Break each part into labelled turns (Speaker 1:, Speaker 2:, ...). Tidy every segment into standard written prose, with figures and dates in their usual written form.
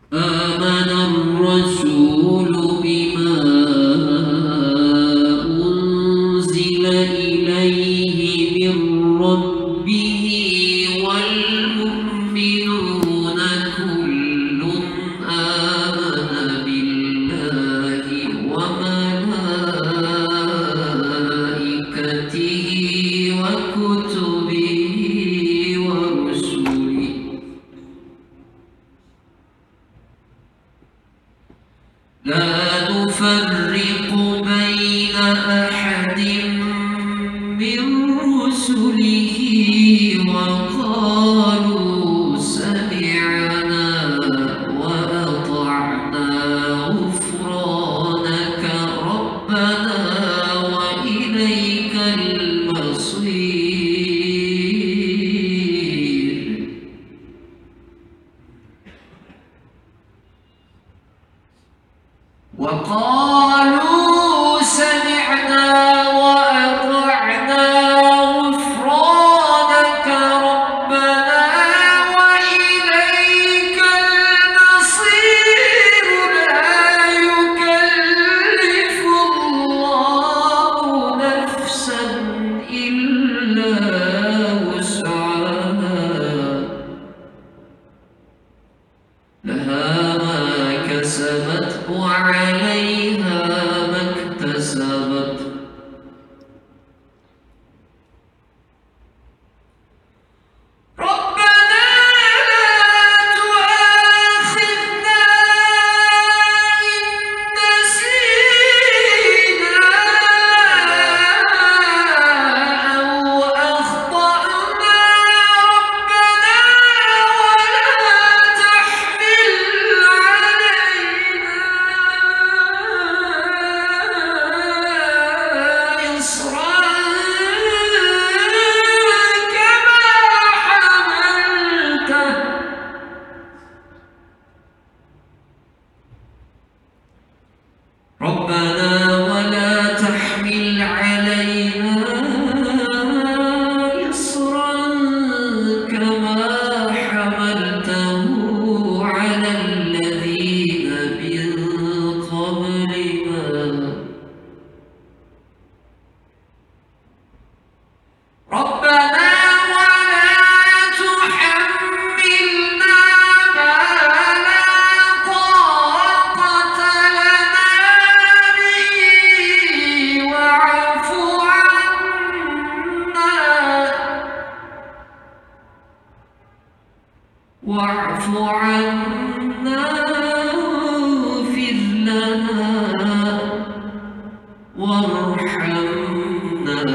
Speaker 1: آمن الرسول بما أنزل إليه من ربه والمؤمنون كل آمن بالله وملائكته وكتبه ورسله لا نفرق بين أحد من رسله وقالوا سمعنا وأطعنا غفرانك ربنا وإليك المصير. وقالوا سمعنا وأطعنا غفرانك ربنا وإليك المصير. لا يكلف الله نفسا إلا وسعها لها ما كسبت وعليها ما اكتسبت. ربنا لا تؤاخذنا إن نسينا أو أخطأنا ربنا ولا تحمل علينا إصرا كما حملته ربنا ولا تحمل علينا إصرا كما حملته على الذين من قبلنا ربنا ولا تحملنا ما لا طاقة لنا به واعف عنا واغفر لنا وارحمنا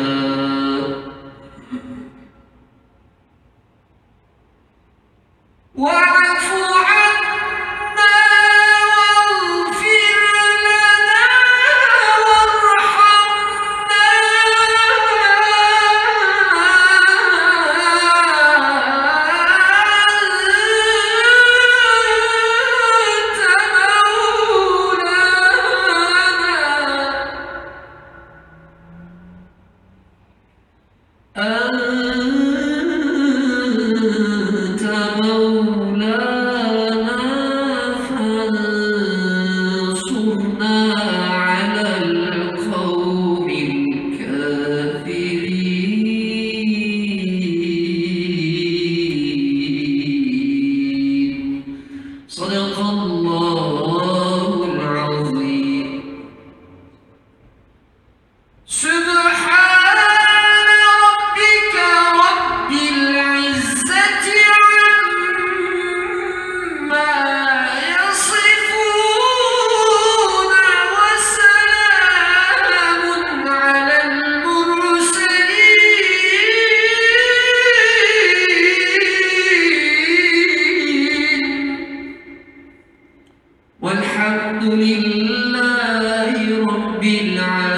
Speaker 1: واعف عنا واغفر لنا وارحمنا أنت مولانا فانصرنا على القوم الكافرين. صدق الله العظيم. سبحان ربك رب العزة عما يصفون وسلام على المرسلين والحمد لله رب العالمين.